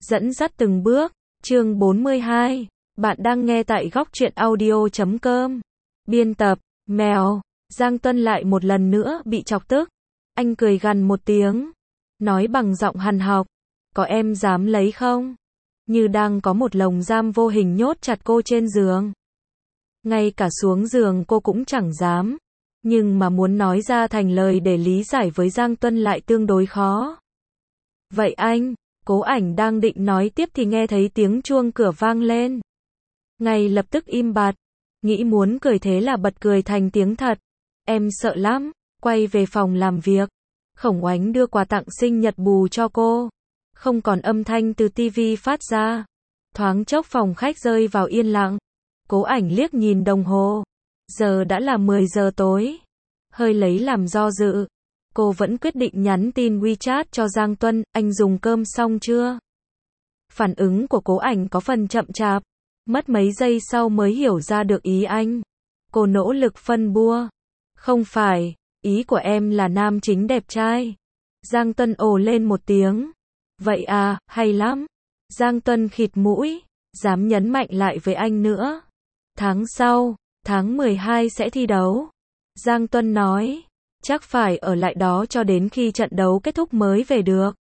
Dẫn dắt từng bước, chương 42. Bạn đang nghe tại góc truyện audio.com. Biên tập, mèo. Giang Tuân lại một lần nữa bị chọc tức. Anh cười gằn một tiếng, nói bằng giọng hằn học, có em dám lấy không? Như đang có một lồng giam vô hình nhốt chặt cô trên giường. Ngay cả xuống giường cô cũng chẳng dám. Nhưng mà muốn nói ra thành lời để lý giải với Giang Tuân lại tương đối khó. Vậy anh, Cố Ảnh đang định nói tiếp thì nghe thấy tiếng chuông cửa vang lên. Ngay lập tức im bặt, nghĩ muốn cười thế là bật cười thành tiếng thật. Em sợ lắm, quay về phòng làm việc. Khổng Oánh đưa quà tặng sinh nhật bù cho cô. Không còn âm thanh từ tivi phát ra. Thoáng chốc phòng khách rơi vào yên lặng. Cố Ảnh liếc nhìn đồng hồ. Giờ đã là 10 giờ tối. Hơi lấy làm do dự. Cô vẫn quyết định nhắn tin WeChat cho Giang Tuân, anh dùng cơm xong chưa? Phản ứng của Cố Ảnh có phần chậm chạp. Mất mấy giây sau mới hiểu ra được ý anh. Cô nỗ lực phân bua. Không phải, ý của em là nam chính đẹp trai. Giang Tuân ồ lên một tiếng. Vậy à, hay lắm. Giang Tuân khịt mũi, dám nhấn mạnh lại với anh nữa. Tháng sau, tháng 12 sẽ thi đấu. Giang Tuân nói, chắc phải ở lại đó cho đến khi trận đấu kết thúc mới về được.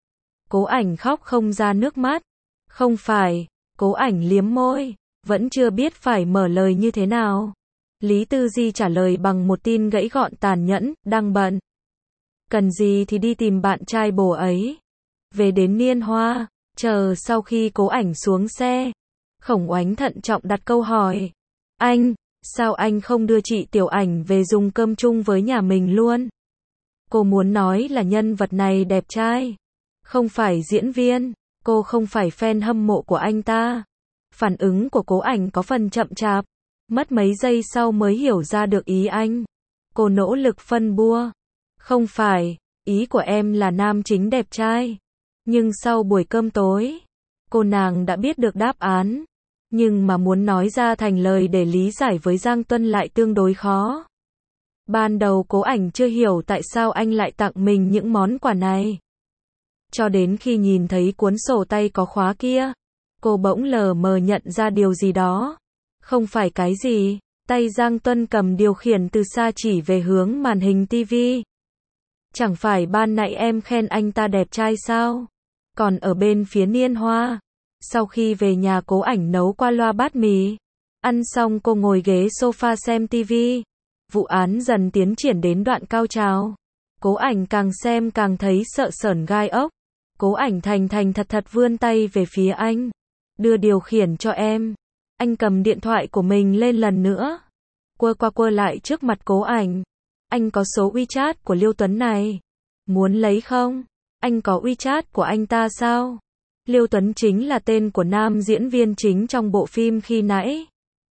Cố Ảnh khóc không ra nước mắt. Không phải, Cố Ảnh liếm môi, vẫn chưa biết phải mở lời như thế nào. Lý Tư Di trả lời bằng một tin gãy gọn tàn nhẫn, đang bận. Cần gì thì đi tìm bạn trai bồ ấy. Về đến Niên Hoa, chờ sau khi Cố Ảnh xuống xe. Khổng Oánh thận trọng đặt câu hỏi. Anh, sao anh không đưa chị Tiểu Ảnh về dùng cơm chung với nhà mình luôn? Cô muốn nói là nhân vật này đẹp trai. Không phải diễn viên, cô không phải fan hâm mộ của anh ta. Phản ứng của Cố Ảnh có phần chậm chạp. Mất mấy giây sau mới hiểu ra được ý anh. Cô nỗ lực phân bua. Không phải, ý của em là nam chính đẹp trai. Nhưng sau buổi cơm tối, cô nàng đã biết được đáp án. Nhưng mà muốn nói ra thành lời để lý giải với Giang Tuân lại tương đối khó. Ban đầu Cố Ảnh chưa hiểu tại sao anh lại tặng mình những món quà này. Cho đến khi nhìn thấy cuốn sổ tay có khóa kia, cô bỗng lờ mờ nhận ra điều gì đó. Không phải cái gì, tay Giang Tuân cầm điều khiển từ xa chỉ về hướng màn hình tivi. Chẳng phải ban nãy em khen anh ta đẹp trai sao? Còn ở bên phía Niên Hoa, sau khi về nhà Cố Ảnh nấu qua loa bát mì. Ăn xong cô ngồi ghế sofa xem tivi. Vụ án dần tiến triển đến đoạn cao trào. Cố Ảnh càng xem càng thấy sợ sởn gai ốc. Cố Ảnh thành thành thật thật vươn tay về phía anh. Đưa điều khiển cho em. Anh cầm điện thoại của mình lên lần nữa. Quơ qua quơ lại trước mặt Cố Ảnh. Anh có số WeChat của Liêu Tuấn này. Muốn lấy không? Anh có WeChat của anh ta sao? Liêu Tuấn chính là tên của nam diễn viên chính trong bộ phim khi nãy.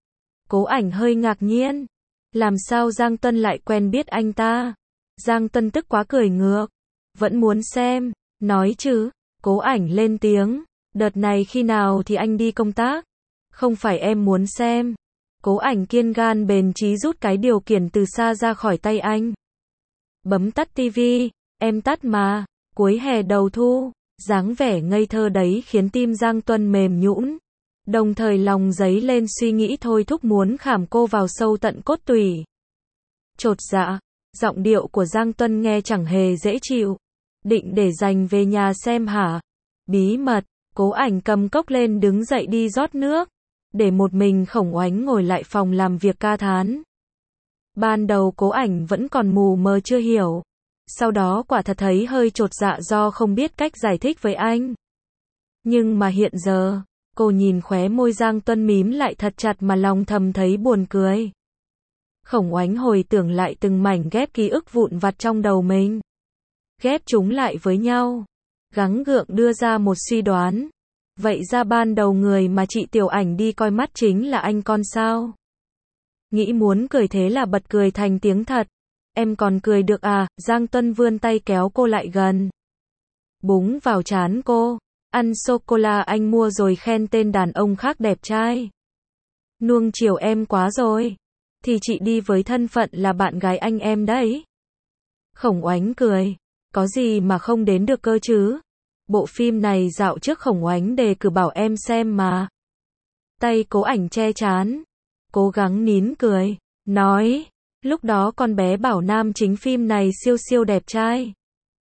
Cố Ảnh hơi ngạc nhiên. Làm sao Giang Tuân lại quen biết anh ta? Giang Tuân tức quá cười ngược. Vẫn muốn xem, nói chứ. Cố Ảnh lên tiếng. Đợt này khi nào thì anh đi công tác? Không phải em muốn xem. Cố Ảnh kiên gan bền chí rút cái điều khiển từ xa ra khỏi tay anh. Bấm tắt tivi, em tắt mà. Cuối hè đầu thu, dáng vẻ ngây thơ đấy khiến tim Giang Tuân mềm nhũn. Đồng thời lòng dấy lên suy nghĩ thôi thúc muốn khảm cô vào sâu tận cốt tủy. Chột dạ, giọng điệu của Giang Tuân nghe chẳng hề dễ chịu. Định để dành về nhà xem hả? Bí mật, Cố Ảnh cầm cốc lên đứng dậy đi rót nước. Để một mình Khổng Oánh ngồi lại phòng làm việc ca thán. Ban đầu Cố Ảnh vẫn còn mù mờ chưa hiểu. Sau đó quả thật thấy hơi chột dạ do không biết cách giải thích với anh. Nhưng mà hiện giờ, cô nhìn khóe môi Giang Tuân mím lại thật chặt mà lòng thầm thấy buồn cười. Khổng Oánh hồi tưởng lại từng mảnh ghép ký ức vụn vặt trong đầu mình. Ghép chúng lại với nhau. Gắng gượng đưa ra một suy đoán. Vậy ra ban đầu người mà chị Tiểu Ảnh đi coi mắt chính là anh con sao? Nghĩ muốn cười thế là bật cười thành tiếng thật. Em còn cười được à? Giang Tuân vươn tay kéo cô lại gần. Búng vào trán cô. Ăn sô-cô-la anh mua rồi khen tên đàn ông khác đẹp trai. Nuông chiều em quá rồi. Thì chị đi với thân phận là bạn gái anh em đấy. Khổng Oánh cười. Có gì mà không đến được cơ chứ? Bộ phim này dạo trước Khổng Oánh đề cử bảo em xem mà. Tay Cố Ảnh che trán, cố gắng nín cười, nói, lúc đó con bé bảo nam chính phim này siêu siêu đẹp trai.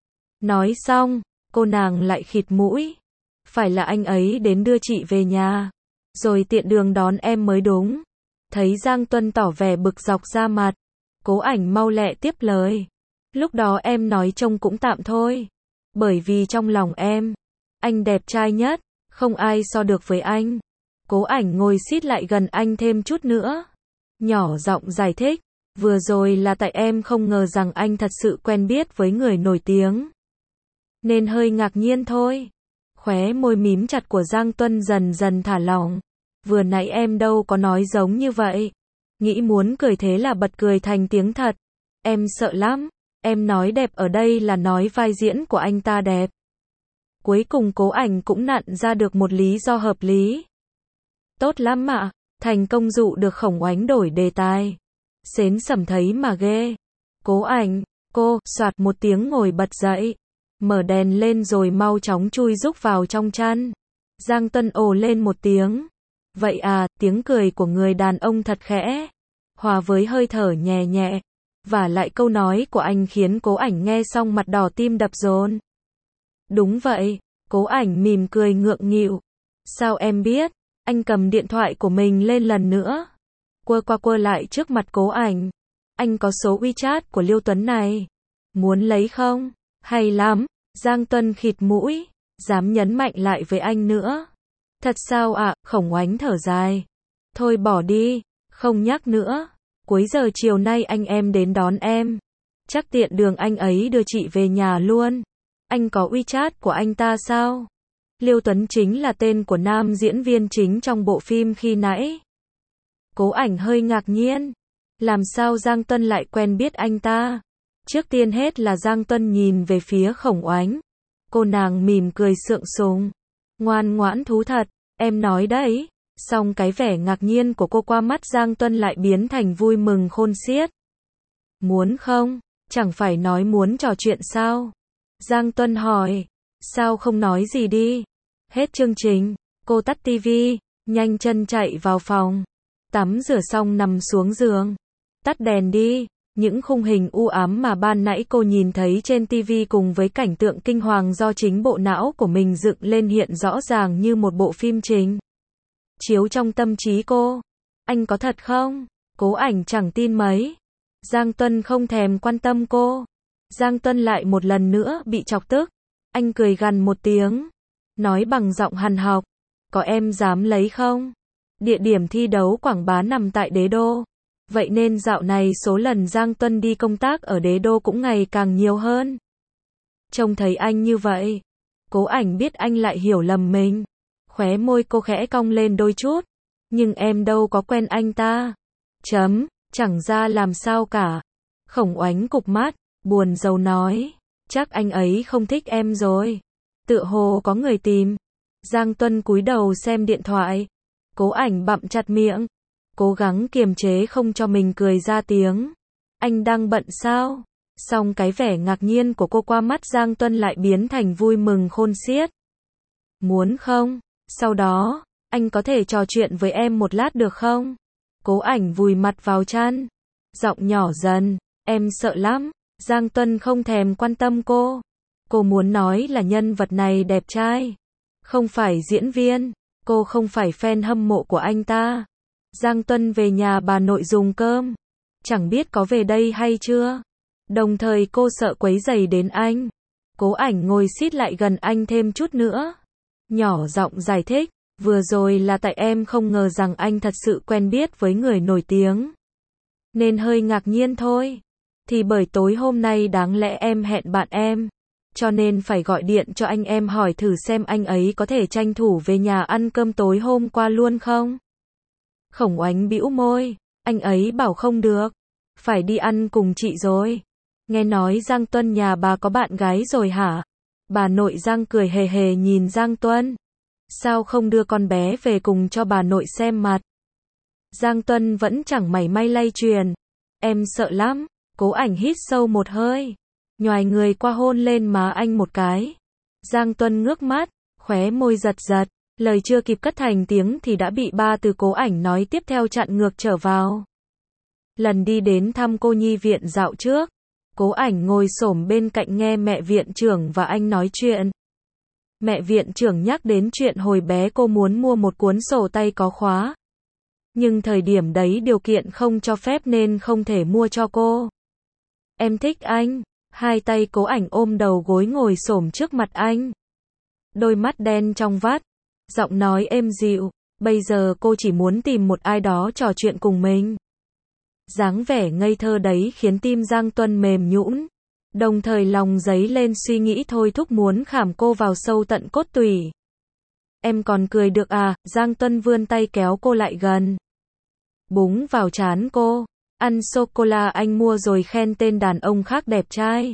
Nói xong, cô nàng lại khịt mũi. Phải là anh ấy đến đưa chị về nhà, rồi tiện đường đón em mới đúng. Thấy Giang Tuân tỏ vẻ bực dọc ra mặt, Cố Ảnh mau lẹ tiếp lời. Lúc đó em nói trông cũng tạm thôi. Bởi vì trong lòng em, anh đẹp trai nhất, không ai so được với anh. Cố Ảnh ngồi xít lại gần anh thêm chút nữa, nhỏ giọng giải thích, vừa rồi là tại em không ngờ rằng anh thật sự quen biết với người nổi tiếng, nên hơi ngạc nhiên thôi. Khóe môi mím chặt của Giang Tuân dần dần thả lỏng. Vừa nãy em đâu có nói giống như vậy. Nghĩ muốn cười thế là bật cười thành tiếng thật. Em sợ lắm. Em nói đẹp ở đây là nói vai diễn của anh ta đẹp. Cuối cùng Cố Ảnh cũng nặn ra được một lý do hợp lý. Tốt lắm ạ. Thành công dụ được Khổng Oánh đổi đề tài. Xến Sẩm thấy mà ghê. Cố Ảnh, cô, soạt một tiếng ngồi bật dậy. Mở đèn lên rồi mau chóng chui rúc vào trong chăn. Giang Tuân ồ lên một tiếng. Vậy à, tiếng cười của người đàn ông thật khẽ, hòa với hơi thở nhẹ nhẹ. Và lại câu nói của anh khiến Cố Ảnh nghe xong mặt đỏ tim đập dồn. Đúng vậy, Cố Ảnh mỉm cười ngượng nghịu. Sao em biết? Anh cầm điện thoại của mình lên lần nữa, quơ qua quơ lại trước mặt Cố Ảnh. Anh có số WeChat của Liêu Tuấn này. Muốn lấy không? Hay lắm. Giang Tuân khịt mũi, dám nhấn mạnh lại với anh nữa. Thật sao ạ? Khổng Oánh thở dài. Thôi bỏ đi, không nhắc nữa. Cuối giờ chiều nay anh em đến đón em. Chắc tiện đường anh ấy đưa chị về nhà luôn. Anh có WeChat của anh ta sao? Liêu Tuấn chính là tên của nam diễn viên chính trong bộ phim khi nãy. Cố Ảnh hơi ngạc nhiên. Làm sao Giang Tuân lại quen biết anh ta? Trước tiên hết là Giang Tuân nhìn về phía Khổng Oánh. Cô nàng mỉm cười sượng sùng. Ngoan ngoãn thú thật, em nói đấy. Xong cái vẻ ngạc nhiên của cô qua mắt Giang Tuân lại biến thành vui mừng khôn xiết. Muốn không? Chẳng phải nói muốn trò chuyện sao? Giang Tuân hỏi. Sao không nói gì đi? Hết chương trình, cô tắt tivi, nhanh chân chạy vào phòng. Tắm rửa xong nằm xuống giường. Tắt đèn đi. Những khung hình u ám mà ban nãy cô nhìn thấy trên TV cùng với cảnh tượng kinh hoàng do chính bộ não của mình dựng lên hiện rõ ràng như một bộ phim trình chiếu trong tâm trí cô. Anh có thật không? Cố Ảnh chẳng tin mấy. Giang Tuân không thèm quan tâm cô. Giang Tuân lại một lần nữa bị chọc tức. Anh cười gằn một tiếng, nói bằng giọng hằn học. Có em dám lấy không? Địa điểm thi đấu quảng bá nằm tại Đế Đô. Vậy nên dạo này số lần Giang Tuân đi công tác ở Đế Đô cũng ngày càng nhiều hơn. Trông thấy anh như vậy, Cố Ảnh biết anh lại hiểu lầm mình. Khóe môi cô khẽ cong lên đôi chút. Nhưng em đâu có quen anh ta. Chẳng ra làm sao cả. Khổng Oánh cụp mắt, buồn rầu nói. Chắc anh ấy không thích em rồi. Tựa hồ có người tìm. Giang Tuân cúi đầu xem điện thoại. Cố Ảnh bặm chặt miệng, cố gắng kiềm chế không cho mình cười ra tiếng. Anh đang bận sao? Xong cái vẻ ngạc nhiên của cô qua mắt Giang Tuân lại biến thành vui mừng khôn xiết. Muốn không? Sau đó, anh có thể trò chuyện với em một lát được không? Cố Ảnh vùi mặt vào chăn, giọng nhỏ dần. Em sợ lắm. Giang Tuân không thèm quan tâm cô. Cô muốn nói là nhân vật này đẹp trai, không phải diễn viên. Cô không phải fan hâm mộ của anh ta. Giang Tuân về nhà bà nội dùng cơm. Chẳng biết có về đây hay chưa. Đồng thời cô sợ quấy rầy đến anh. Cố Ảnh ngồi xít lại gần anh thêm chút nữa, nhỏ giọng giải thích. Vừa rồi là tại em không ngờ rằng anh thật sự quen biết với người nổi tiếng, nên hơi ngạc nhiên thôi. Thì bởi tối hôm nay đáng lẽ em hẹn bạn em, cho nên phải gọi điện cho anh em hỏi thử xem anh ấy có thể tranh thủ về nhà ăn cơm tối hôm qua luôn không. Khổng Oánh bĩu môi. Anh ấy bảo không được, phải đi ăn cùng chị rồi. Nghe nói Giang Tuân nhà bà có bạn gái rồi hả? Bà nội Giang cười hề hề nhìn Giang Tuân. Sao không đưa con bé về cùng cho bà nội xem mặt? Giang Tuân vẫn chẳng mảy may lay truyền. Em sợ lắm. Cố Ảnh hít sâu một hơi, nhoài người qua hôn lên má anh một cái. Giang Tuân ngước mắt, khóe môi giật giật, lời chưa kịp cất thành tiếng thì đã bị ba từ Cố Ảnh nói tiếp theo chặn ngược trở vào. Lần đi đến thăm cô nhi viện dạo trước, Cố Ảnh ngồi xổm bên cạnh nghe mẹ viện trưởng và anh nói chuyện. Mẹ viện trưởng nhắc đến chuyện hồi bé cô muốn mua một cuốn sổ tay có khóa. Nhưng thời điểm đấy điều kiện không cho phép nên không thể mua cho cô. Em thích anh. Hai tay Cố Ảnh ôm đầu gối ngồi xổm trước mặt anh. Đôi mắt đen trong vắt, giọng nói êm dịu, bây giờ cô chỉ muốn tìm một ai đó trò chuyện cùng mình. Dáng vẻ ngây thơ đấy khiến tim Giang Tuân mềm nhũn, đồng thời lòng dấy lên suy nghĩ thôi thúc muốn khảm cô vào sâu tận cốt tủy. Em còn cười được à? Giang Tuân vươn tay kéo cô lại gần, búng vào trán cô. Ăn sô-cô-la anh mua rồi khen tên đàn ông khác đẹp trai.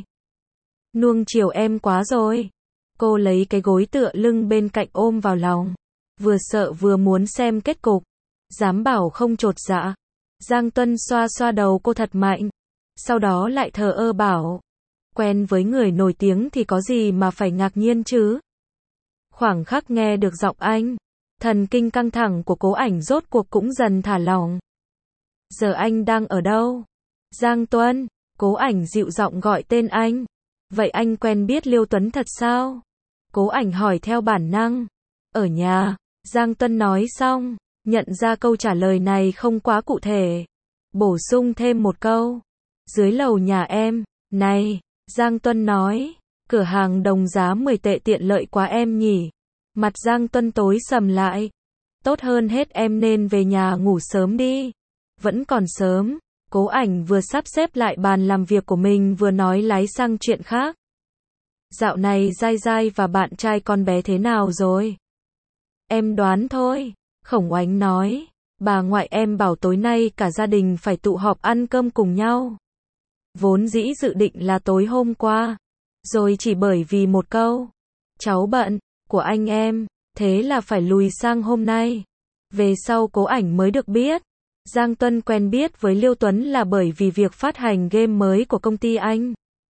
Nuông chiều em quá rồi. Cô lấy cái gối tựa lưng bên cạnh ôm vào lòng. Vừa sợ vừa muốn xem kết cục. Dám bảo không chột dạ. Giang Tuân xoa xoa đầu cô thật mạnh. Sau đó lại thờ ơ bảo. Quen với người nổi tiếng thì có gì mà phải ngạc nhiên chứ. Khoảng khắc nghe được giọng anh, thần kinh căng thẳng của Cố Ảnh rốt cuộc cũng dần thả lỏng. Giờ anh đang ở đâu? Giang Tuân, Cố Ảnh dịu giọng gọi tên anh. Vậy anh quen biết Liêu Tuấn thật sao? Cố Ảnh hỏi theo bản năng. Ở nhà, Giang Tuân nói xong, nhận ra câu trả lời này không quá cụ thể. Bổ sung thêm một câu. Dưới lầu nhà em. Này, Giang Tuân nói, cửa hàng đồng giá 10 tệ tiện lợi quá em nhỉ. Mặt Giang Tuân tối sầm lại. Tốt hơn hết em nên về nhà ngủ sớm đi. Vẫn còn sớm. Cố Ảnh vừa sắp xếp lại bàn làm việc của mình vừa nói lái sang chuyện khác. Dạo này Giai Giai và bạn trai con bé thế nào rồi? Em đoán thôi. Khổng Oánh nói. Bà ngoại em bảo tối nay cả gia đình phải tụ họp ăn cơm cùng nhau. Vốn dĩ dự định là tối hôm qua. Rồi chỉ bởi vì một câu. Cháu bận. Của anh em. Thế là phải lùi sang hôm nay. Về sau Cố Ảnh mới được biết. Giang Tuân quen biết với Liêu Tuấn là bởi vì việc phát hành game mới của công ty anh.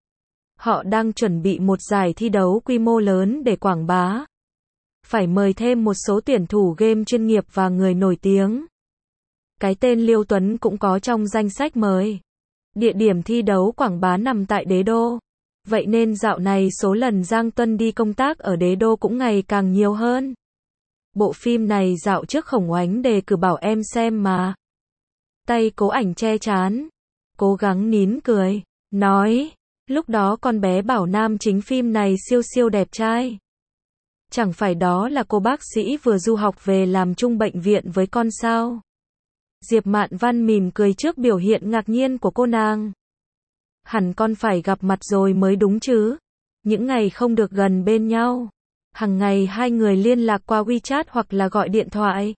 Họ đang chuẩn bị một giải thi đấu quy mô lớn để quảng bá. Phải mời thêm một số tuyển thủ game chuyên nghiệp và người nổi tiếng. Cái tên Liêu Tuấn cũng có trong danh sách mời. Địa điểm thi đấu quảng bá nằm tại Đế Đô. Vậy nên dạo này số lần Giang Tuân đi công tác ở Đế Đô cũng ngày càng nhiều hơn. Bộ phim này dạo trước Khổng Oánh đề cử bảo em xem mà. Tay Cố Ảnh che trán, cố gắng nín cười, nói, lúc đó con bé bảo nam chính phim này siêu siêu đẹp trai. Chẳng phải đó là cô bác sĩ vừa du học về làm chung bệnh viện với con sao? Diệp Mạn Văn mỉm cười trước biểu hiện ngạc nhiên của cô nàng. Hẳn con phải gặp mặt rồi mới đúng chứ. Những ngày không được gần bên nhau. Hằng ngày hai người liên lạc qua WeChat hoặc là gọi điện thoại.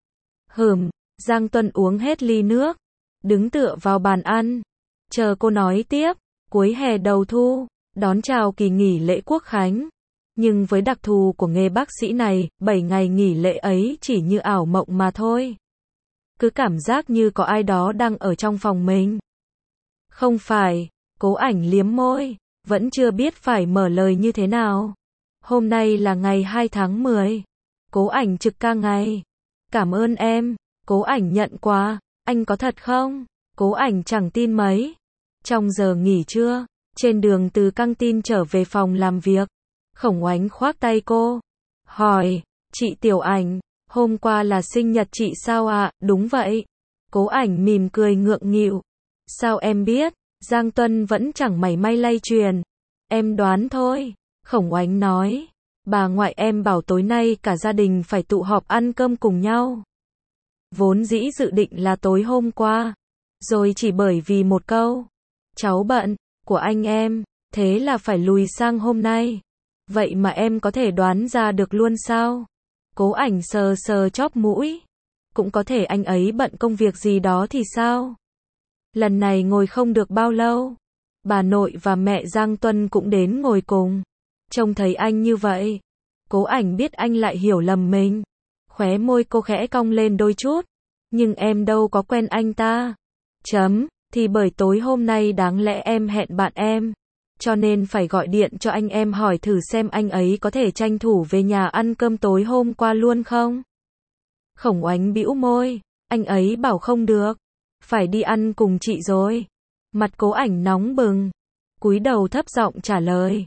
Giang Tuân uống hết ly nước, đứng tựa vào bàn ăn, chờ cô nói tiếp. Cuối hè đầu thu, đón chào kỳ nghỉ lễ Quốc khánh. Nhưng với đặc thù của nghề bác sĩ này, 7 ngày nghỉ lễ ấy chỉ như ảo mộng mà thôi. Cứ cảm giác như có ai đó đang ở trong phòng mình. Không phải, Cố Ảnh liếm môi, vẫn chưa biết phải mở lời như thế nào. Hôm nay là ngày 2 tháng 10. Cố Ảnh trực ca ngày. Cảm ơn em. Cố Ảnh nhận quà. Anh có thật không? Cố Ảnh chẳng tin mấy. Trong giờ nghỉ trưa, trên đường từ căng tin trở về phòng làm việc, Khổng Oánh khoác tay cô, hỏi, chị Tiểu Ảnh, hôm qua là sinh nhật chị sao ạ? Đúng vậy. Cố Ảnh mỉm cười ngượng nghịu. Sao em biết? Giang Tuân vẫn chẳng mảy may lay truyền. Em đoán thôi. Khổng Oánh nói, bà ngoại em bảo tối nay cả gia đình phải tụ họp ăn cơm cùng nhau. Vốn dĩ dự định là tối hôm qua. Rồi chỉ bởi vì một câu. Cháu bận. Của anh em. Thế là phải lùi sang hôm nay. Vậy mà em có thể đoán ra được luôn sao? Cố Ảnh sờ sờ chóp mũi. Cũng có thể anh ấy bận công việc gì đó thì sao? Lần này ngồi không được bao lâu. Bà nội và mẹ Giang Tuân cũng đến ngồi cùng. Trông thấy anh như vậy. Cố Ảnh biết anh lại hiểu lầm mình. Khóe môi cô khẽ cong lên đôi chút. Nhưng em đâu có quen anh ta. Thì bởi tối hôm nay đáng lẽ em hẹn bạn em. cho nên phải gọi điện cho anh em hỏi thử xem anh ấy có thể tranh thủ về nhà ăn cơm tối hôm qua luôn không. Khổng Oánh bĩu môi, anh ấy bảo không được, phải đi ăn cùng chị rồi. Mặt Cố Ảnh nóng bừng, cúi đầu thấp giọng trả lời.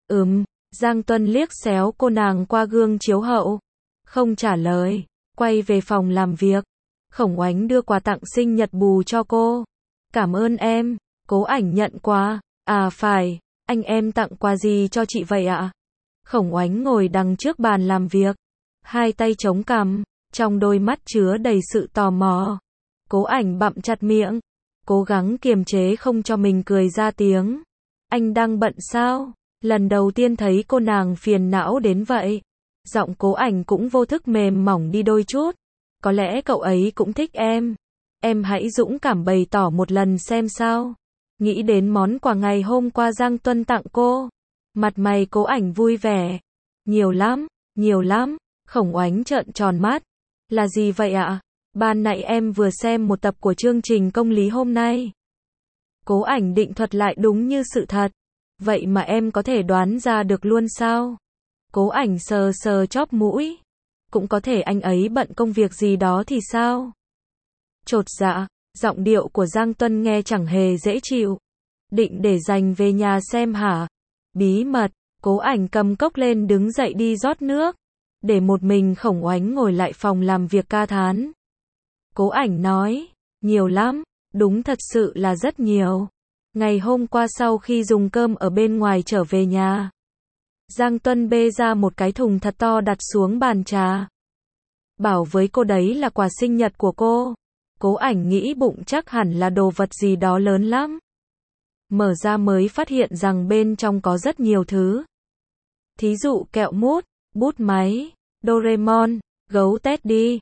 Giang Tuân liếc xéo cô nàng qua gương chiếu hậu, không trả lời, quay về phòng làm việc. Khổng Oánh đưa quà tặng sinh nhật bù cho cô. Cảm ơn em. Cố Ảnh nhận quà. À phải, anh em tặng quà gì cho chị vậy ạ? Khổng Oánh ngồi đằng trước bàn làm việc, hai tay chống cằm, trong đôi mắt chứa đầy sự tò mò. Cố Ảnh bặm chặt miệng, cố gắng kiềm chế không cho mình cười ra tiếng. Anh đang bận sao? Lần đầu tiên thấy cô nàng phiền não đến vậy. Giọng Cố Ảnh cũng vô thức mềm mỏng đi đôi chút. Có lẽ cậu ấy cũng thích em. Em hãy dũng cảm bày tỏ một lần xem sao. Nghĩ đến món quà ngày hôm qua Giang Tuân tặng cô, mặt mày Cố Ảnh vui vẻ. Nhiều lắm, nhiều lắm. Khổng Oánh trợn tròn mắt. Là gì vậy ạ? Ban nãy em vừa xem một tập của chương trình công lý hôm nay. Cố Ảnh định thuật lại đúng như sự thật. Vậy mà em có thể đoán ra được luôn sao? Cố Ảnh sờ sờ chóp mũi. Cũng có thể anh ấy bận công việc gì đó thì sao? Chột dạ, giọng điệu của Giang Tuân nghe chẳng hề dễ chịu. Định để dành về nhà xem hả? Bí mật, Cố Ảnh cầm cốc lên đứng dậy đi rót nước. Để một mình Khổng Oánh ngồi lại phòng làm việc ca thán. Cố Ảnh nói, nhiều lắm, đúng thật sự là rất nhiều. Ngày hôm qua sau khi dùng cơm ở bên ngoài trở về nhà, Giang Tuân bê ra một cái thùng thật to đặt xuống bàn trà. Bảo với cô đấy là quà sinh nhật của cô. Cố Ảnh nghĩ bụng chắc hẳn là đồ vật gì đó lớn lắm. Mở ra mới phát hiện rằng bên trong có rất nhiều thứ. Thí dụ kẹo mút, bút máy, Doraemon, gấu Teddy,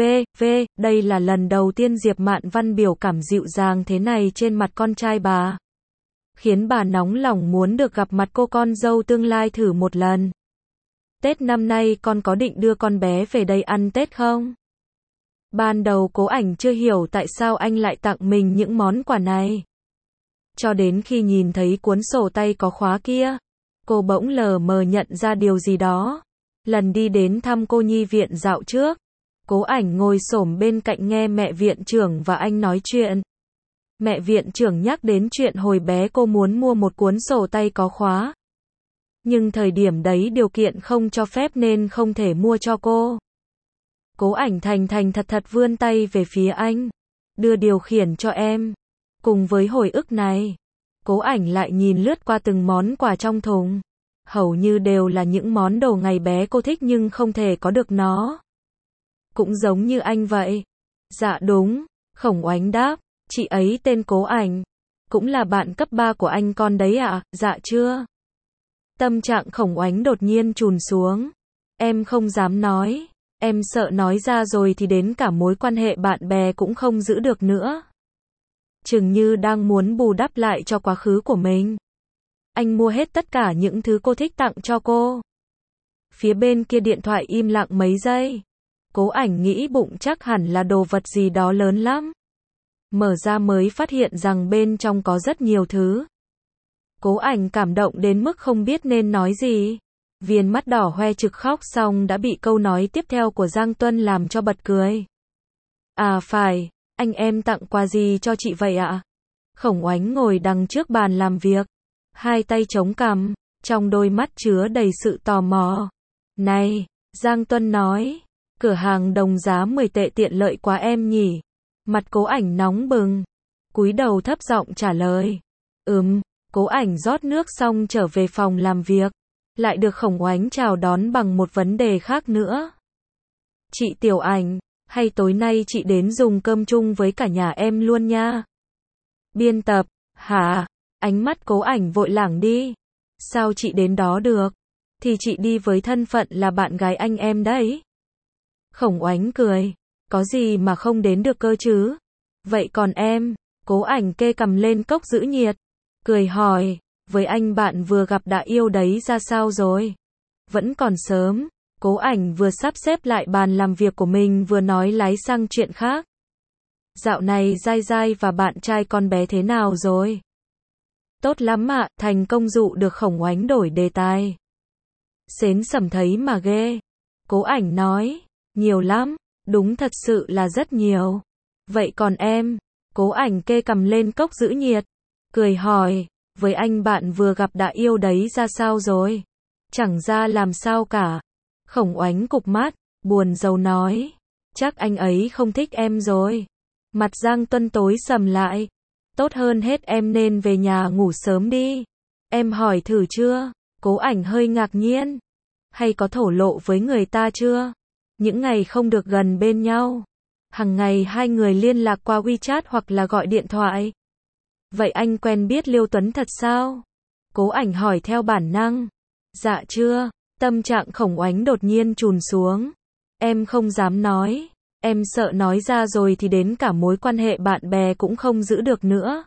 đây là lần đầu tiên Diệp Mạn Văn biểu cảm dịu dàng thế này trên mặt con trai bà. Khiến bà nóng lòng muốn được gặp mặt cô con dâu tương lai thử một lần. Tết năm nay con có định đưa con bé về đây ăn Tết không? Ban đầu Cố Ảnh chưa hiểu tại sao anh lại tặng mình những món quà này. Cho đến khi nhìn thấy cuốn sổ tay có khóa kia, cô bỗng lờ mờ nhận ra điều gì đó. Lần đi đến thăm cô nhi viện dạo trước, Cố Ảnh ngồi xổm bên cạnh nghe mẹ viện trưởng và anh nói chuyện. Mẹ viện trưởng nhắc đến chuyện hồi bé cô muốn mua một cuốn sổ tay có khóa. Nhưng thời điểm đấy điều kiện không cho phép nên không thể mua cho cô. Cố Ảnh thành thành thật thật vươn tay về phía anh. Đưa điều khiển cho em. Cùng với hồi ức này, Cố Ảnh lại nhìn lướt qua từng món quà trong thùng. Hầu như đều là những món đồ ngày bé cô thích nhưng không thể có được nó. Cũng giống như anh vậy. Dạ đúng, Khổng Oánh đáp, chị ấy tên Cố Ảnh. Cũng là bạn cấp 3 của anh con đấy ạ, dạ chưa? Tâm trạng Khổng Oánh đột nhiên trùn xuống. Em không dám nói. Em sợ nói ra rồi thì đến cả mối quan hệ bạn bè cũng không giữ được nữa. Chừng như đang muốn bù đắp lại cho quá khứ của mình. Anh mua hết tất cả những thứ cô thích tặng cho cô. Phía bên kia điện thoại im lặng mấy giây. Cố Ảnh nghĩ bụng chắc hẳn là đồ vật gì đó lớn lắm. Mở ra mới phát hiện rằng bên trong có rất nhiều thứ. Cố Ảnh cảm động đến mức không biết nên nói gì. Viền mắt đỏ hoe trực khóc xong đã bị câu nói tiếp theo của Giang Tuân làm cho bật cười. À phải, anh em tặng quà gì cho chị vậy ạ? Khổng Oánh ngồi đằng trước bàn làm việc, hai tay chống cằm, trong đôi mắt chứa đầy sự tò mò. Này, Giang Tuân nói, cửa hàng đồng giá 10 tệ tiện lợi quá em nhỉ? Mặt Cố Ảnh nóng bừng, cúi đầu thấp giọng trả lời. Cố Ảnh rót nước xong trở về phòng làm việc, lại được Khổng Oánh chào đón bằng một vấn đề khác nữa. Chị Tiểu Ảnh, hay tối nay chị đến dùng cơm chung với cả nhà em luôn nha? Biên tập, hả? Ánh mắt Cố Ảnh vội lảng đi. Sao chị đến đó được? Thì chị đi với thân phận là bạn gái anh em đấy. Khổng Oánh cười. Có gì mà không đến được cơ chứ? Vậy còn em? Cố Ảnh kê cầm lên cốc giữ nhiệt. Cười hỏi, với anh bạn vừa gặp đã yêu đấy ra sao rồi? Vẫn còn sớm. Cố Ảnh vừa sắp xếp lại bàn làm việc của mình vừa nói lái sang chuyện khác. Dạo này Giai Giai và bạn trai con bé thế nào rồi? Tốt lắm ạ, thành công dụ được Khổng Oánh đổi đề tài. Xến Sẩm thấy mà ghê. Cố Ảnh nói, nhiều lắm, đúng thật sự là rất nhiều. Vậy còn em? Cố Ảnh kê cằm lên cốc giữ nhiệt, cười hỏi, với anh bạn vừa gặp đã yêu đấy ra sao rồi? Chẳng ra làm sao cả. Khổng Oánh cụp mắt, buồn rầu nói, chắc anh ấy không thích em rồi. Mặt Giang Tuân tối sầm lại, tốt hơn hết em nên về nhà ngủ sớm đi. Em hỏi thử chưa? Cố Ảnh hơi ngạc nhiên. Hay có thổ lộ với người ta chưa? Những ngày không được gần bên nhau, hằng ngày hai người liên lạc qua WeChat hoặc là gọi điện thoại. Vậy anh quen biết Liêu Tuấn thật sao? Cố Ảnh hỏi theo bản năng. Dạ chưa. Tâm trạng Khổng Oánh đột nhiên trùn xuống. Em không dám nói. Em sợ nói ra rồi thì đến cả mối quan hệ bạn bè cũng không giữ được nữa.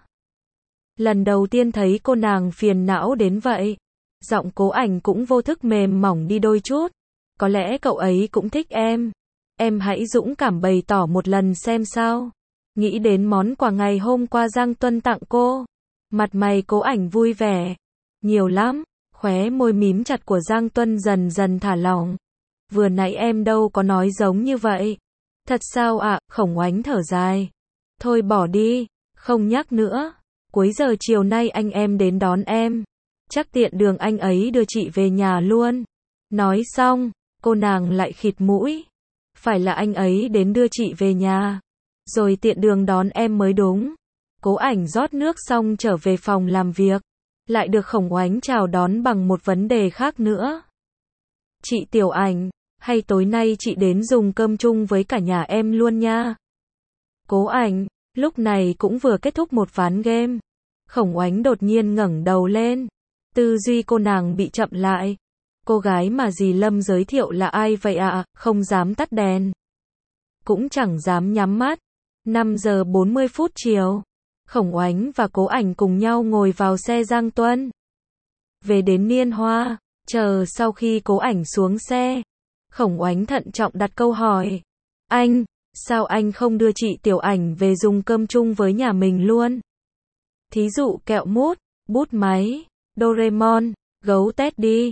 Lần đầu tiên thấy cô nàng phiền não đến vậy. Giọng Cố Ảnh cũng vô thức mềm mỏng đi đôi chút. Có lẽ cậu ấy cũng thích em. Em hãy dũng cảm bày tỏ một lần xem sao. Nghĩ đến món quà ngày hôm qua Giang Tuân tặng cô. Mặt mày Cố Ảnh vui vẻ. Nhiều lắm. Khóe môi mím chặt của Giang Tuân dần dần thả lỏng. Vừa nãy em đâu có nói giống như vậy. Thật sao ạ? Khổng Oánh thở dài. Thôi bỏ đi, không nhắc nữa. Cuối giờ chiều nay anh em đến đón em. Chắc tiện đường anh ấy đưa chị về nhà luôn. Nói xong, cô nàng lại khịt mũi. Phải là anh ấy đến đưa chị về nhà, rồi tiện đường đón em mới đúng. Cố Ảnh rót nước xong trở về phòng làm việc. Lại được Khổng Oánh chào đón bằng một vấn đề khác nữa. Chị Tiểu Ảnh, hay tối nay chị đến dùng cơm chung với cả nhà em luôn nha. Cố Ảnh, lúc này cũng vừa kết thúc một ván game. Khổng Oánh đột nhiên ngẩng đầu lên. Tư duy cô nàng bị chậm lại. Cô gái mà dì Lâm giới thiệu là ai vậy ạ? Không dám tắt đèn. Cũng chẳng dám nhắm mắt. 5 giờ 40 phút chiều. Khổng Oánh và Cố Ảnh cùng nhau ngồi vào xe Giang Tuân. Về đến Niên Hoa, chờ sau khi Cố Ảnh xuống xe. Khổng Oánh thận trọng đặt câu hỏi. Anh, sao anh không đưa chị Tiểu Ảnh về dùng cơm chung với nhà mình luôn? Thí dụ kẹo mút, bút máy, Doraemon, gấu Teddy,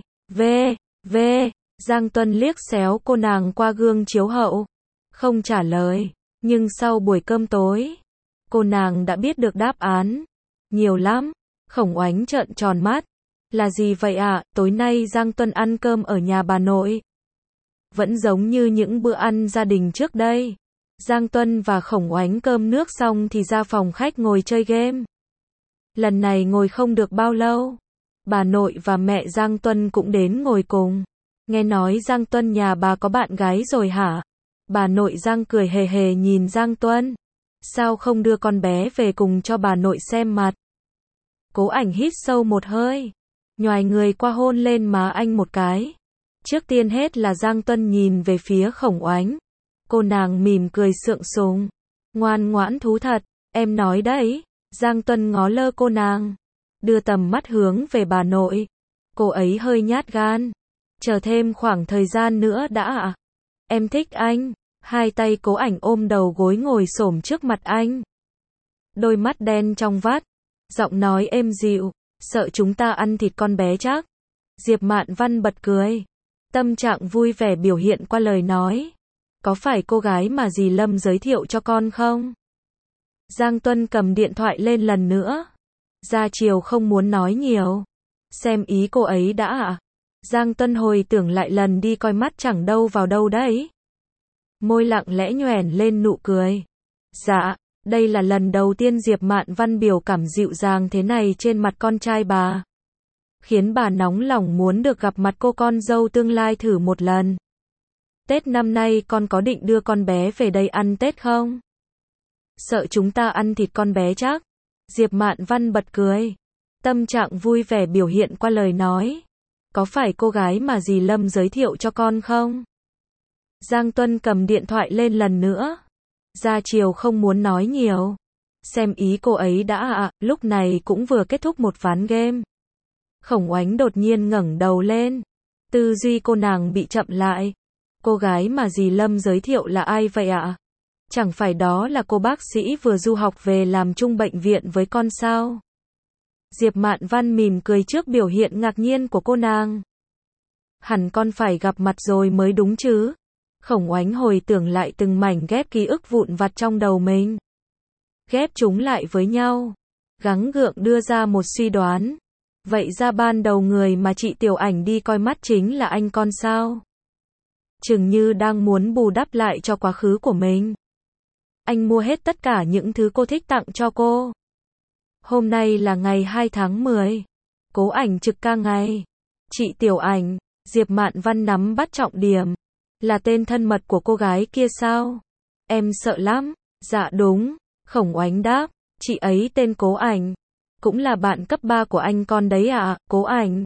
v. Giang Tuân liếc xéo cô nàng qua gương chiếu hậu. Không trả lời, nhưng sau buổi cơm tối, cô nàng đã biết được đáp án. Nhiều lắm. Khổng Oánh trợn tròn mắt. Là gì vậy ạ? Tối nay Giang Tuân ăn cơm ở nhà bà nội. Vẫn giống như những bữa ăn gia đình trước đây. Giang Tuân và Khổng Oánh cơm nước xong thì ra phòng khách ngồi chơi game. Lần này ngồi không được bao lâu, bà nội và mẹ Giang Tuân cũng đến ngồi cùng. Nghe nói Giang Tuân nhà bà có bạn gái rồi hả? Bà nội Giang cười hề hề nhìn Giang Tuân. Sao không đưa con bé về cùng cho bà nội xem mặt? Cố Ảnh hít sâu một hơi, nhoài người qua hôn lên má anh một cái. Trước tiên hết là Giang Tuân nhìn về phía Khổng Oánh. Cô nàng mỉm cười sượng sùng. Ngoan ngoãn thú thật, em nói đấy. Giang Tuân ngó lơ cô nàng, đưa tầm mắt hướng về bà nội. Cô ấy hơi nhát gan. Chờ thêm khoảng thời gian nữa đã ạ. Em thích anh. Hai tay Cố Ảnh ôm đầu gối ngồi xổm trước mặt anh. Đôi mắt đen trong vắt, giọng nói êm dịu, sợ chúng ta ăn thịt con bé chắc. Diệp Mạn Văn bật cười. Tâm trạng vui vẻ biểu hiện qua lời nói. Có phải cô gái mà dì Lâm giới thiệu cho con không? Giang Tuân cầm điện thoại lên lần nữa. Ra chiều không muốn nói nhiều. Xem ý cô ấy đã ạ. Giang Tuân hồi tưởng lại lần đi coi mắt chẳng đâu vào đâu đấy. Môi lặng lẽ nhoẻn lên nụ cười. Dạ, đây là lần đầu tiên Diệp Mạn Văn biểu cảm dịu dàng thế này trên mặt con trai bà. Khiến bà nóng lòng muốn được gặp mặt cô con dâu tương lai thử một lần. Tết năm nay con có định đưa con bé về đây ăn Tết không? Sợ chúng ta ăn thịt con bé chắc. Diệp Mạn Văn bật cười. Tâm trạng vui vẻ biểu hiện qua lời nói. Có phải cô gái mà dì Lâm giới thiệu cho con không? Giang Tuân cầm điện thoại lên lần nữa. Ra chiều không muốn nói nhiều. Xem ý cô ấy đã ạ. Lúc này cũng vừa kết thúc một ván game. Khổng Oánh đột nhiên ngẩng đầu lên. Tư duy cô nàng bị chậm lại. Cô gái mà dì Lâm giới thiệu là ai vậy ạ? Chẳng phải đó là cô bác sĩ vừa du học về làm chung bệnh viện với con sao? Diệp Mạn Văn mỉm cười trước biểu hiện ngạc nhiên của cô nàng. Hẳn con phải gặp mặt rồi mới đúng chứ. Khổng Oánh hồi tưởng lại từng mảnh ghép ký ức vụn vặt trong đầu mình. Ghép chúng lại với nhau. Gắng gượng đưa ra một suy đoán. Vậy ra ban đầu người mà chị Tiểu Ảnh đi coi mắt chính là anh con sao? Chừng như đang muốn bù đắp lại cho quá khứ của mình. Anh mua hết tất cả những thứ cô thích tặng cho cô. Hôm nay là ngày 2 tháng 10. Cố Ảnh trực ca ngày. Chị Tiểu Ảnh, Diệp Mạn Văn nắm bắt trọng điểm. Là tên thân mật của cô gái kia sao? Em sợ lắm. Dạ đúng. Khổng Oánh đáp. Chị ấy tên Cố Ảnh. Cũng là bạn cấp 3 của anh con đấy ạ, Cố Ảnh.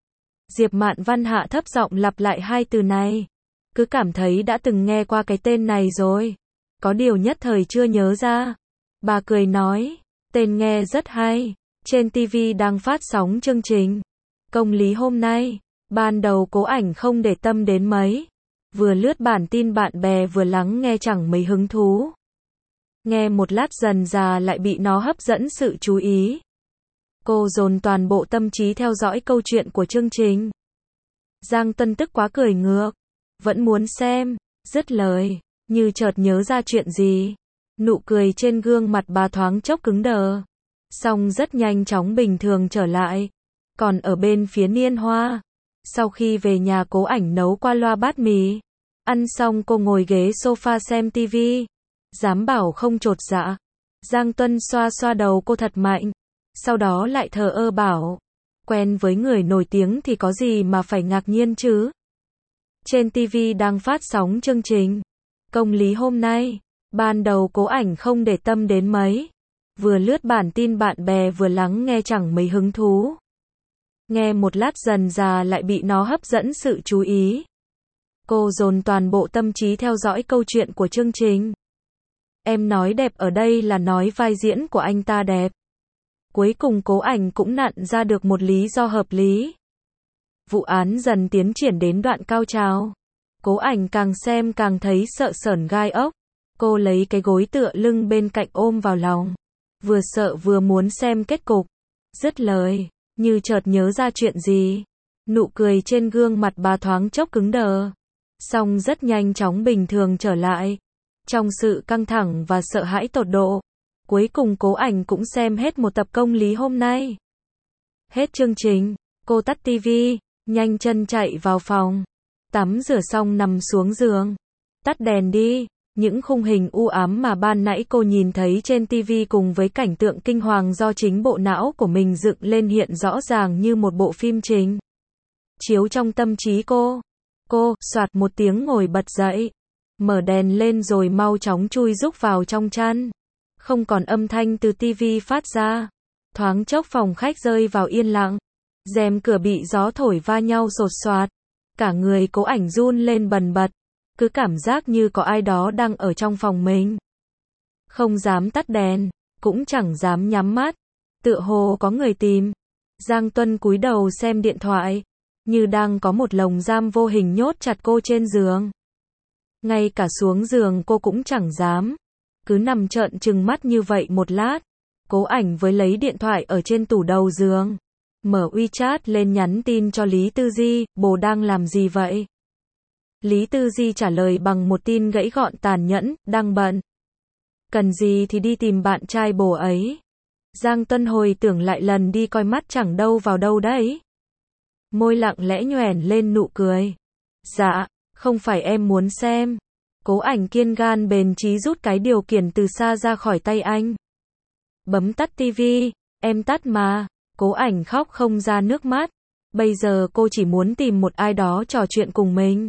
Diệp Mạn Văn hạ thấp giọng lặp lại hai từ này. Cứ cảm thấy đã từng nghe qua cái tên này rồi. Có điều nhất thời chưa nhớ ra. Bà cười nói. Tên nghe rất hay. Trên TV đang phát sóng chương trình Công lý hôm nay. Ban đầu Cố Ảnh không để tâm đến mấy. Vừa lướt bản tin bạn bè vừa lắng nghe chẳng mấy hứng thú. Nghe một lát dần dà lại bị nó hấp dẫn sự chú ý. Cô dồn toàn bộ tâm trí theo dõi câu chuyện của chương trình. Giang Tuân tức quá cười ngược. Vẫn muốn xem. Dứt lời. Như chợt nhớ ra chuyện gì. Nụ cười trên gương mặt bà thoáng chốc cứng đờ. Xong rất nhanh chóng bình thường trở lại. Còn ở bên phía Niên Hoa. Sau khi về nhà Cố Ảnh nấu qua loa bát mì. Ăn xong cô ngồi ghế sofa xem tivi. Dám bảo không chột dạ. Giang Tuân xoa xoa đầu cô thật mạnh. Sau đó lại thờ ơ bảo. Quen với người nổi tiếng thì có gì mà phải ngạc nhiên chứ. Trên TV đang phát sóng chương trình Công lý hôm nay. Ban đầu Cố Ảnh không để tâm đến mấy. Vừa lướt bản tin bạn bè vừa lắng nghe chẳng mấy hứng thú. Nghe một lát dần dà lại bị nó hấp dẫn sự chú ý. Cô dồn toàn bộ tâm trí theo dõi câu chuyện của chương trình. Em nói đẹp ở đây là nói vai diễn của anh ta đẹp. Cuối cùng Cố Ảnh cũng nặn ra được một lý do hợp lý. Vụ án dần tiến triển đến đoạn cao trào. Cố Ảnh càng xem càng thấy sợ sởn gai ốc. Cô lấy cái gối tựa lưng bên cạnh ôm vào lòng. Vừa sợ vừa muốn xem kết cục. Dứt lời. Như chợt nhớ ra chuyện gì. Nụ cười trên gương mặt bà thoáng chốc cứng đờ. Xong rất nhanh chóng bình thường trở lại. Trong sự căng thẳng và sợ hãi tột độ. Cuối cùng Cố Ảnh cũng xem hết một tập Công lý hôm nay. Hết chương trình. Cô tắt tivi. Nhanh chân chạy vào phòng. Tắm rửa xong nằm xuống giường. Tắt đèn đi. Những khung hình u ám mà ban nãy cô nhìn thấy trên TV cùng với cảnh tượng kinh hoàng do chính bộ não của mình dựng lên hiện rõ ràng như một bộ phim trình chiếu trong tâm trí cô. Cô, soạt một tiếng ngồi bật dậy. Mở đèn lên rồi mau chóng chui rúc vào trong chăn. Không còn âm thanh từ TV phát ra. Thoáng chốc phòng khách rơi vào yên lặng. Rèm cửa bị gió thổi va nhau sột soạt. Cả người Cố Ảnh run lên bần bật. Cứ cảm giác như có ai đó đang ở trong phòng mình. Không dám tắt đèn, cũng chẳng dám nhắm mắt. Tựa hồ có người tìm. Giang Tuân cúi đầu xem điện thoại. Như đang có một lồng giam vô hình nhốt chặt cô trên giường. Ngay cả xuống giường cô cũng chẳng dám. Cứ nằm trợn trừng mắt như vậy một lát. Cố Ảnh với lấy điện thoại ở trên tủ đầu giường. Mở WeChat lên nhắn tin cho Lý Tư Di, bồ đang làm gì vậy? Lý Tư Di trả lời bằng một tin gãy gọn tàn nhẫn, đang bận. Cần gì thì đi tìm bạn trai bồ ấy. Giang Tuân hồi tưởng lại lần đi coi mắt chẳng đâu vào đâu đấy. Môi lặng lẽ nhoẻn lên nụ cười. Dạ, không phải em muốn xem. Cố Ảnh kiên gan bền chí rút cái điều khiển từ xa ra khỏi tay anh. Bấm tắt tivi, em tắt mà. Cố Ảnh khóc không ra nước mắt. Bây giờ cô chỉ muốn tìm một ai đó trò chuyện cùng mình.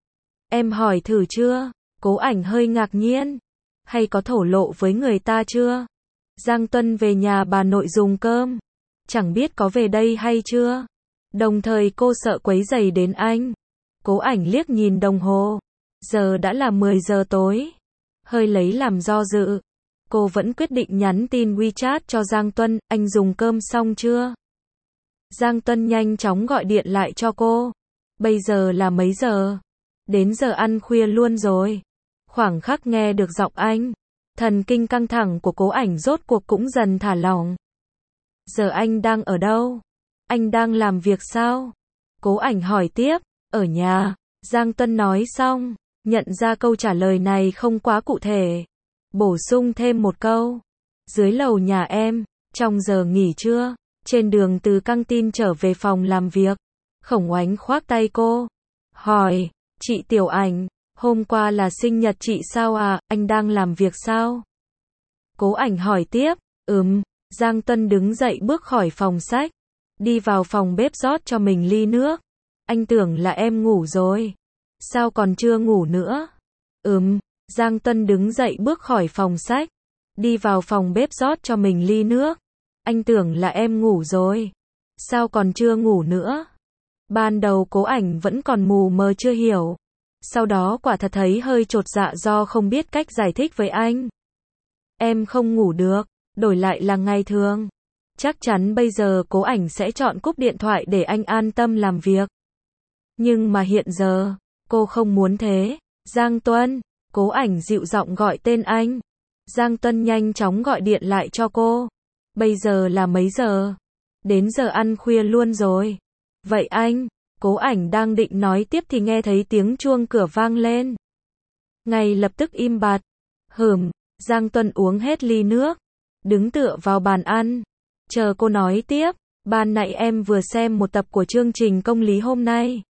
Em hỏi thử chưa? Cố Ảnh hơi ngạc nhiên. Hay có thổ lộ với người ta chưa? Giang Tuân về nhà bà nội dùng cơm. Chẳng biết có về đây hay chưa? Đồng thời cô sợ quấy rầy đến anh. Cố Ảnh liếc nhìn đồng hồ. Giờ đã là 10 giờ tối. Hơi lấy làm do dự. Cô vẫn quyết định nhắn tin WeChat cho Giang Tuân, anh dùng cơm xong chưa? Giang Tuân nhanh chóng gọi điện lại cho cô. Bây giờ là mấy giờ? Đến giờ ăn khuya luôn rồi. Khoảng khắc nghe được giọng anh. Thần kinh căng thẳng của Cố Ảnh rốt cuộc cũng dần thả lỏng. Giờ anh đang ở đâu? Anh đang làm việc sao? Cố Ảnh hỏi tiếp. Ở nhà. Giang Tuân nói xong, nhận ra câu trả lời này không quá cụ thể. Bổ sung thêm một câu. Dưới lầu nhà em, trong giờ nghỉ trưa, trên đường từ căng tin trở về phòng làm việc. Khổng Oánh khoác tay cô. Hỏi, chị Tiểu Ảnh, hôm qua là sinh nhật chị sao à, anh đang làm việc sao? Cố Ảnh hỏi tiếp. Giang Tuân đứng dậy bước khỏi phòng sách. Đi vào phòng bếp rót cho mình ly nước. Anh tưởng là em ngủ rồi. Sao còn chưa ngủ nữa? Giang Tuân đứng dậy bước khỏi phòng sách. Đi vào phòng bếp rót cho mình ly nước. Anh tưởng là em ngủ rồi. Sao còn chưa ngủ nữa? Ban đầu Cố Ảnh vẫn còn mù mờ chưa hiểu. Sau đó quả thật thấy hơi chột dạ do không biết cách giải thích với anh. Em không ngủ được, đổi lại là ngày thường. Chắc chắn bây giờ Cố Ảnh sẽ chọn cúp điện thoại để anh an tâm làm việc. Nhưng mà hiện giờ, cô không muốn thế. Giang Tuân, Cố Ảnh dịu giọng gọi tên anh. Giang Tuân nhanh chóng gọi điện lại cho cô. Bây giờ là mấy giờ? Đến giờ ăn khuya luôn rồi. Vậy anh, Cố Ảnh đang định nói tiếp thì nghe thấy tiếng chuông cửa vang lên. Ngay lập tức im bặt. Giang Tuân uống hết ly nước, đứng tựa vào bàn ăn, chờ cô nói tiếp. Ban nãy em vừa xem một tập của chương trình công lý hôm nay.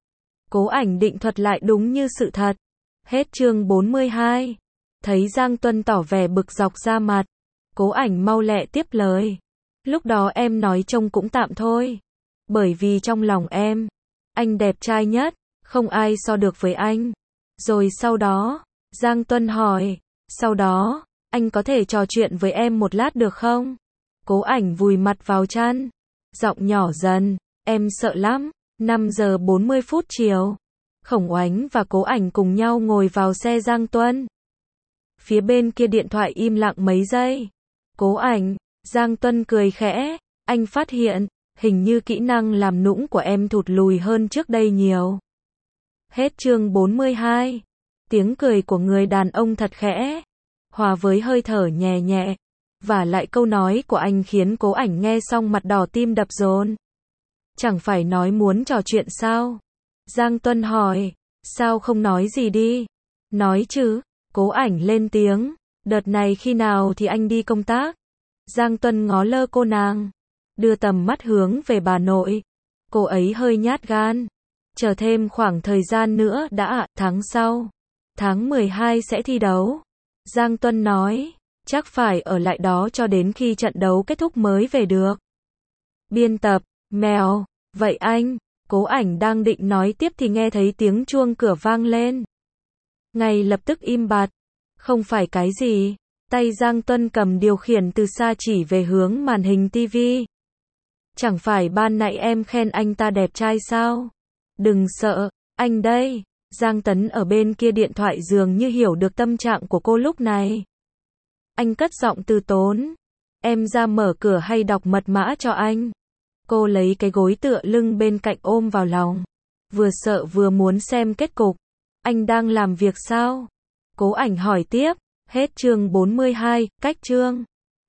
Cố Ảnh định thuật lại đúng như sự thật. Hết chương 42. Thấy Giang Tuân tỏ vẻ bực dọc ra mặt, Cố Ảnh mau lẹ tiếp lời. Lúc đó em nói trông cũng tạm thôi. Bởi vì trong lòng em, anh đẹp trai nhất, không ai so được với anh. Rồi sau đó, Giang Tuân hỏi, sau đó, anh có thể trò chuyện với em một lát được không? Cố Ảnh vùi mặt vào chăn, giọng nhỏ dần, em sợ lắm. 5 giờ 40 phút chiều, Khổng Oánh và Cố Ảnh cùng nhau ngồi vào xe Giang Tuân. Phía bên kia điện thoại im lặng mấy giây. Cố Ảnh, Giang Tuân cười khẽ, anh phát hiện, hình như kỹ năng làm nũng của em thụt lùi hơn trước đây nhiều. Hết chương 42. Tiếng cười của người đàn ông thật khẽ, hòa với hơi thở nhẹ nhẹ, và lại câu nói của anh khiến Cố Ảnh nghe xong mặt đỏ tim đập dồn. Chẳng phải nói muốn trò chuyện sao? Giang Tuân hỏi, sao không nói gì đi? Nói chứ, Cố Ảnh lên tiếng, đợt này khi nào thì anh đi công tác? Giang Tuân ngó lơ cô nàng, đưa tầm mắt hướng về bà nội. Cô ấy hơi nhát gan. Chờ thêm khoảng thời gian nữa đã ạ, tháng sau. Tháng 12 sẽ thi đấu. Giang Tuân nói, chắc phải ở lại đó cho đến khi trận đấu kết thúc mới về được. Biên tập, mèo, vậy anh, Cố Ảnh đang định nói tiếp thì nghe thấy tiếng chuông cửa vang lên. Ngay lập tức im bặt. Không phải cái gì. Tay Giang Tuân cầm điều khiển từ xa chỉ về hướng màn hình tivi. Chẳng phải ban nãy em khen anh ta đẹp trai sao? Đừng sợ, anh đây. Giang Tấn ở bên kia điện thoại dường như hiểu được tâm trạng của cô lúc này. Anh cất giọng từ tốn. Em ra mở cửa hay đọc mật mã cho anh? Cô lấy cái gối tựa lưng bên cạnh ôm vào lòng. Vừa sợ vừa muốn xem kết cục. Anh đang làm việc sao? Cố Ảnh hỏi tiếp. Hết chương 42, cách chương.